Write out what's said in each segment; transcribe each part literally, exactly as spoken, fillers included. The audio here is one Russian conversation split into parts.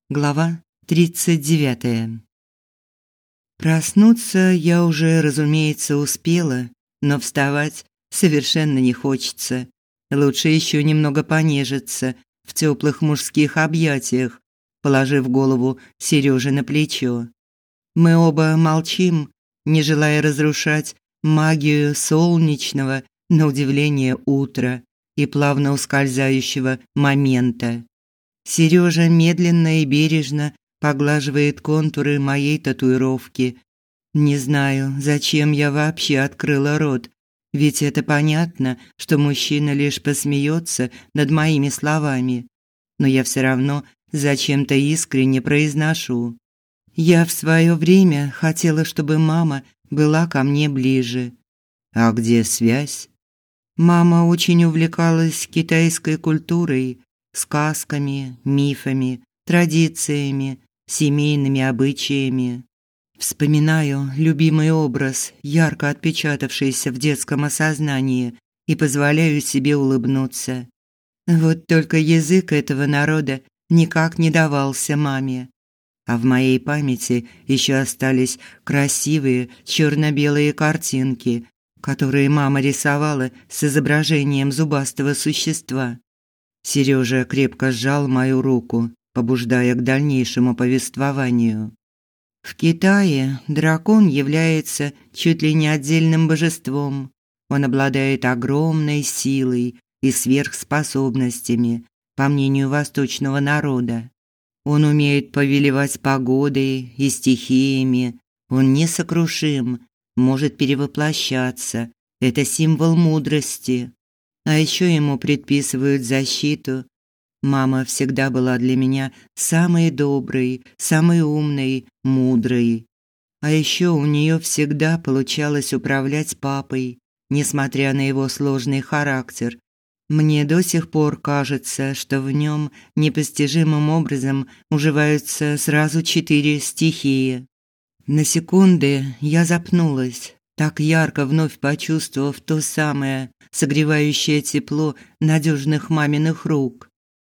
Глава тридцать девятая. Проснуться я уже, разумеется, успела, но вставать совершенно не хочется. Лучше еще немного понежиться в теплых мужских объятиях, положив голову Серёже на плечо. Мы оба молчим, не желая разрушать магию солнечного, на удивление, утра и плавно ускользающего момента. Серёжа медленно и бережно поглаживает контуры моей татуировки. Не знаю, зачем я вообще открыла рот, ведь это понятно, что мужчина лишь посмеется над моими словами. Но я все равно зачем-то искренне произношу. Я в свое время хотела, чтобы мама была ко мне ближе. А где связь? Мама очень увлекалась китайской культурой, сказками, мифами, традициями, семейными обычаями. Вспоминаю любимый образ, ярко отпечатавшийся в детском осознании, и позволяю себе улыбнуться. Вот только язык этого народа никак не давался маме. А в моей памяти еще остались красивые черно-белые картинки, которые мама рисовала с изображением зубастого существа. Серёжа крепко сжал мою руку, побуждая к дальнейшему повествованию. В Китае дракон является чуть ли не отдельным божеством. Он обладает огромной силой и сверхспособностями, по мнению восточного народа. Он умеет повелевать погодой и стихиями. Он несокрушим, может перевоплощаться. Это символ мудрости. А еще ему предписывают защиту. Мама всегда была для меня самой доброй, самой умной, мудрой. А еще у нее всегда получалось управлять папой, несмотря на его сложный характер. Мне до сих пор кажется, что в нем непостижимым образом уживаются сразу четыре стихии. На секунды я запнулась, так ярко вновь почувствовав то самое согревающее тепло надежных маминых рук.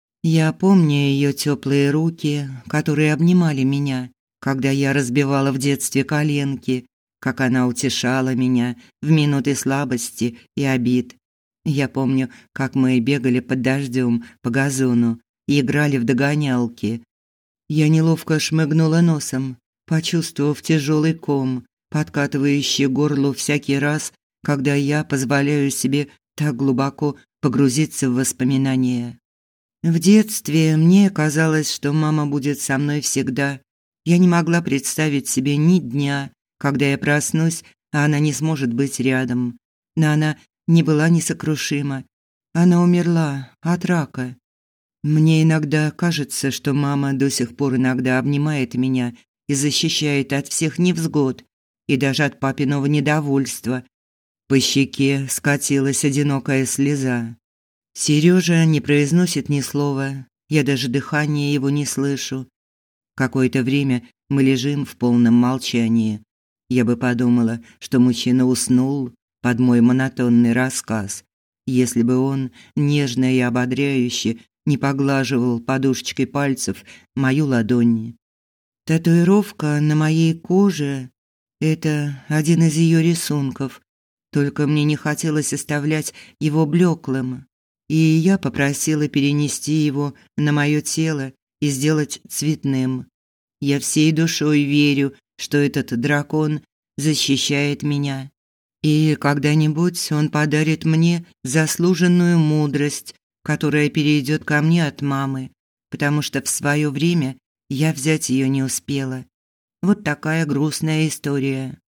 Я помню ее теплые руки, которые обнимали меня, когда я разбивала в детстве коленки, как она утешала меня в минуты слабости и обид. Я помню, как мы бегали под дождем по газону и играли в догонялки. Я неловко шмыгнула носом, почувствовав тяжелый ком, подкатывающий к горлу всякий раз, когда я позволяю себе так глубоко погрузиться в воспоминания. В детстве мне казалось, что мама будет со мной всегда. Я не могла представить себе ни дня, когда я проснусь, а она не сможет быть рядом. Но она не была несокрушима. Она умерла от рака. Мне иногда кажется, что мама до сих пор иногда обнимает меня и защищает от всех невзгод и даже от папиного недовольства. По щеке скатилась одинокая слеза. Серёжа не произносит ни слова, я даже дыхания его не слышу. Какое-то время мы лежим в полном молчании. Я бы подумала, что мужчина уснул под мой монотонный рассказ, если бы он нежно и ободряюще не поглаживал подушечкой пальцев мою ладонь. Татуировка на моей коже – это один из ее рисунков, только мне не хотелось оставлять его блеклым, и я попросила перенести его на мое тело и сделать цветным. Я всей душой верю, что этот дракон защищает меня, и когда-нибудь он подарит мне заслуженную мудрость, которая перейдет ко мне от мамы, потому что в свое время я взять ее не успела. Вот такая грустная история.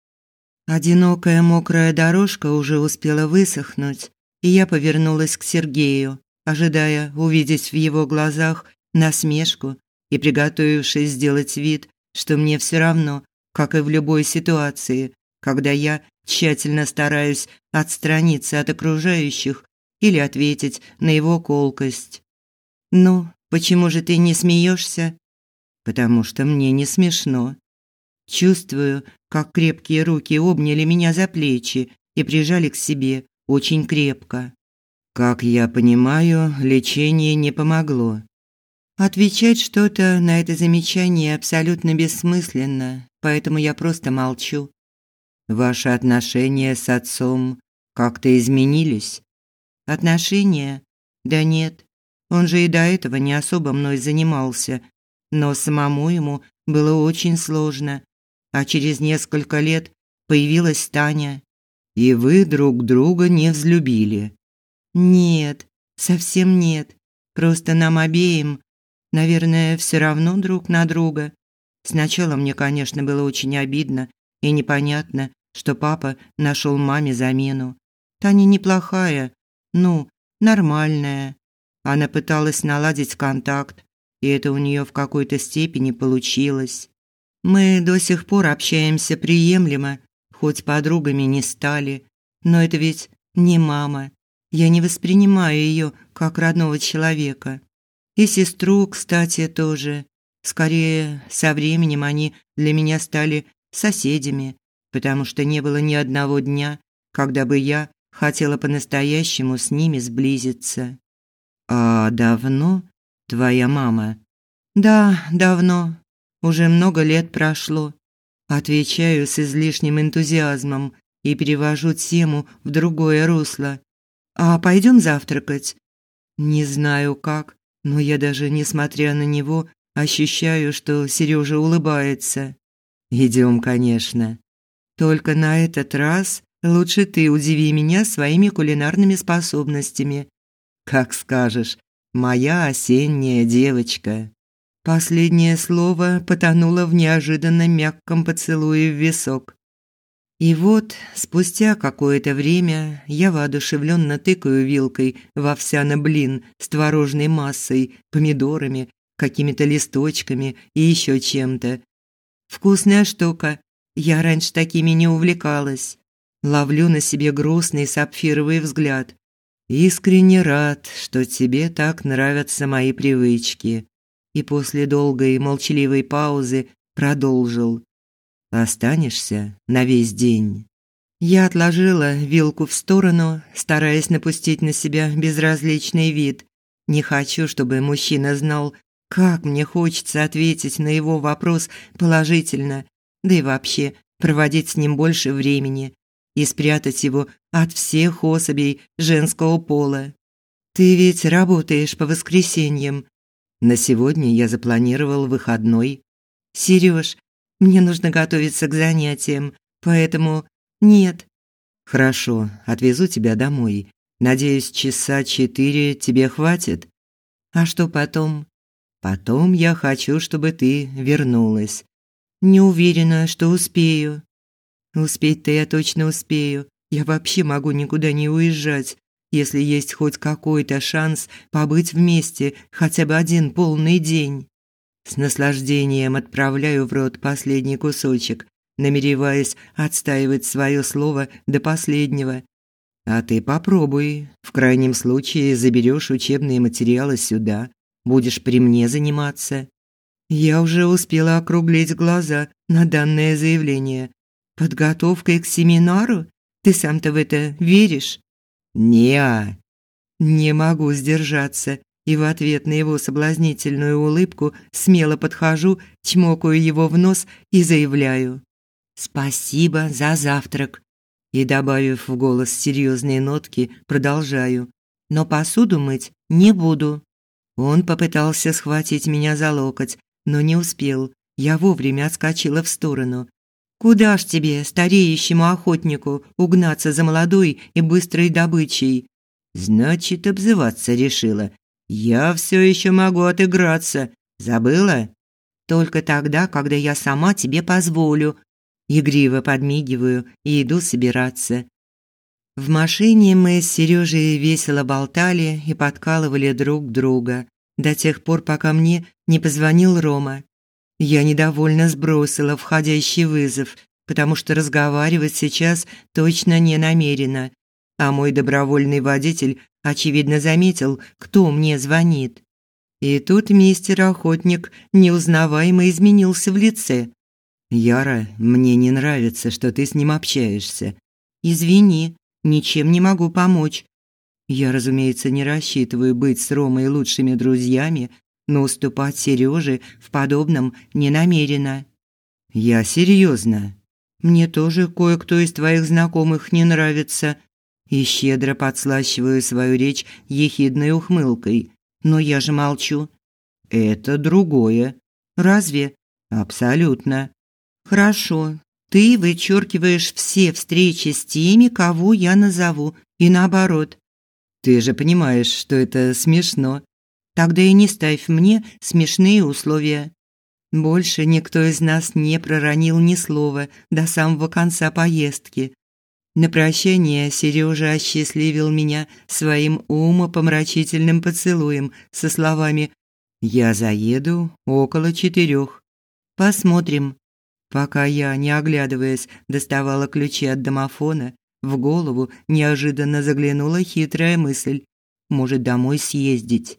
Одинокая мокрая дорожка уже успела высохнуть, и я повернулась к Сергею, ожидая увидеть в его глазах насмешку и приготовившись сделать вид, что мне все равно, как и в любой ситуации, когда я тщательно стараюсь отстраниться от окружающих или ответить на его колкость. «Ну, почему же ты не смеешься?» «Потому что мне не смешно». Чувствую, как крепкие руки обняли меня за плечи и прижали к себе очень крепко. Как я понимаю, лечение не помогло. Отвечать что-то на это замечание абсолютно бессмысленно, поэтому я просто молчу. Ваши отношения с отцом как-то изменились? Отношения? Да нет. Он же и до этого не особо мной занимался, но самому ему было очень сложно. А через несколько лет появилась Таня. И вы друг друга не взлюбили? Нет, совсем нет. Просто нам обеим, наверное, все равно друг на друга. Сначала мне, конечно, было очень обидно и непонятно, что папа нашел маме замену. Таня неплохая, ну, нормальная. Она пыталась наладить контакт, и это у нее в какой-то степени получилось. Мы до сих пор общаемся приемлемо, хоть подругами не стали, но это ведь не мама. Я не воспринимаю ее как родного человека. И сестру, кстати, тоже. Скорее, со временем они для меня стали соседями, потому что не было ни одного дня, когда бы я хотела по-настоящему с ними сблизиться. А давно твоя мама? Да, давно. Уже много лет прошло. Отвечаю с излишним энтузиазмом и перевожу тему в другое русло. А пойдем завтракать? Не знаю как, но я даже, несмотря на него, ощущаю, что Сережа улыбается. Идем, конечно. Только на этот раз лучше ты удиви меня своими кулинарными способностями. Как скажешь, моя осенняя девочка. Последнее слово потонуло в неожиданно мягком поцелуе в висок. И вот, спустя какое-то время, я воодушевленно тыкаю вилкой в овсяный блин с творожной массой, помидорами, какими-то листочками и еще чем-то. Вкусная штука. Я раньше такими не увлекалась. Ловлю на себе грустный сапфировый взгляд. Искренне рад, что тебе так нравятся мои привычки. И после долгой молчаливой паузы продолжил. Останешься на весь день. Я отложила вилку в сторону, стараясь напустить на себя безразличный вид. Не хочу, чтобы мужчина знал, как мне хочется ответить на его вопрос положительно, да и вообще проводить с ним больше времени и спрятать его от всех особей женского пола. Ты ведь работаешь по воскресеньям. На сегодня я запланировал выходной. Серёж, мне нужно готовиться к занятиям, поэтому нет. Хорошо, отвезу тебя домой. Надеюсь, часа четыре тебе хватит. А что потом? Потом я хочу, чтобы ты вернулась. Не уверена, что успею. Успеть-то я точно успею. Я вообще могу никуда не уезжать, если есть хоть какой-то шанс побыть вместе хотя бы один полный день. С наслаждением отправляю в рот последний кусочек, намереваясь отстаивать свое слово до последнего. А ты попробуй. В крайнем случае заберешь учебные материалы сюда. Будешь при мне заниматься. Я уже успела округлить глаза на данное заявление. Подготовкой к семинару? Ты сам-то в это веришь? Не-а. Не могу сдержаться. И в ответ на его соблазнительную улыбку смело подхожу, чмокаю его в нос и заявляю: «Спасибо за завтрак». И, добавив в голос серьезные нотки, продолжаю: «Но посуду мыть не буду». Он попытался схватить меня за локоть, но не успел. Я вовремя отскочила в сторону. «Куда ж тебе, стареющему охотнику, угнаться за молодой и быстрой добычей?» «Значит, обзываться решила. Я все еще могу отыграться. Забыла? Только тогда, когда я сама тебе позволю». Игриво подмигиваю и иду собираться. В машине мы с Сережей весело болтали и подкалывали друг друга до тех пор, пока мне не позвонил Рома. Я недовольно сбросила входящий вызов, потому что разговаривать сейчас точно не намерена. А мой добровольный водитель, очевидно, заметил, кто мне звонит. И тут мистер-охотник неузнаваемо изменился в лице. «Яра, мне не нравится, что ты с ним общаешься». «Извини, ничем не могу помочь». Я, разумеется, не рассчитываю быть с Ромой лучшими друзьями, но уступать Сереже в подобном не намерена. Я серьезно. Мне тоже кое-кто из твоих знакомых не нравится. И щедро подслащиваю свою речь ехидной ухмылкой. Но я же молчу. Это другое. Разве? Абсолютно. Хорошо. Ты вычеркиваешь все встречи с теми, кого я назову, и наоборот. Ты же понимаешь, что это смешно. Тогда и не ставь мне смешные условия. Больше никто из нас не проронил ни слова до самого конца поездки. На прощание Сережа осчастливил меня своим умопомрачительным поцелуем со словами: «Я заеду около четырех. Посмотрим». Пока я, не оглядываясь, доставала ключи от домофона, в голову неожиданно заглянула хитрая мысль: может, домой съездить.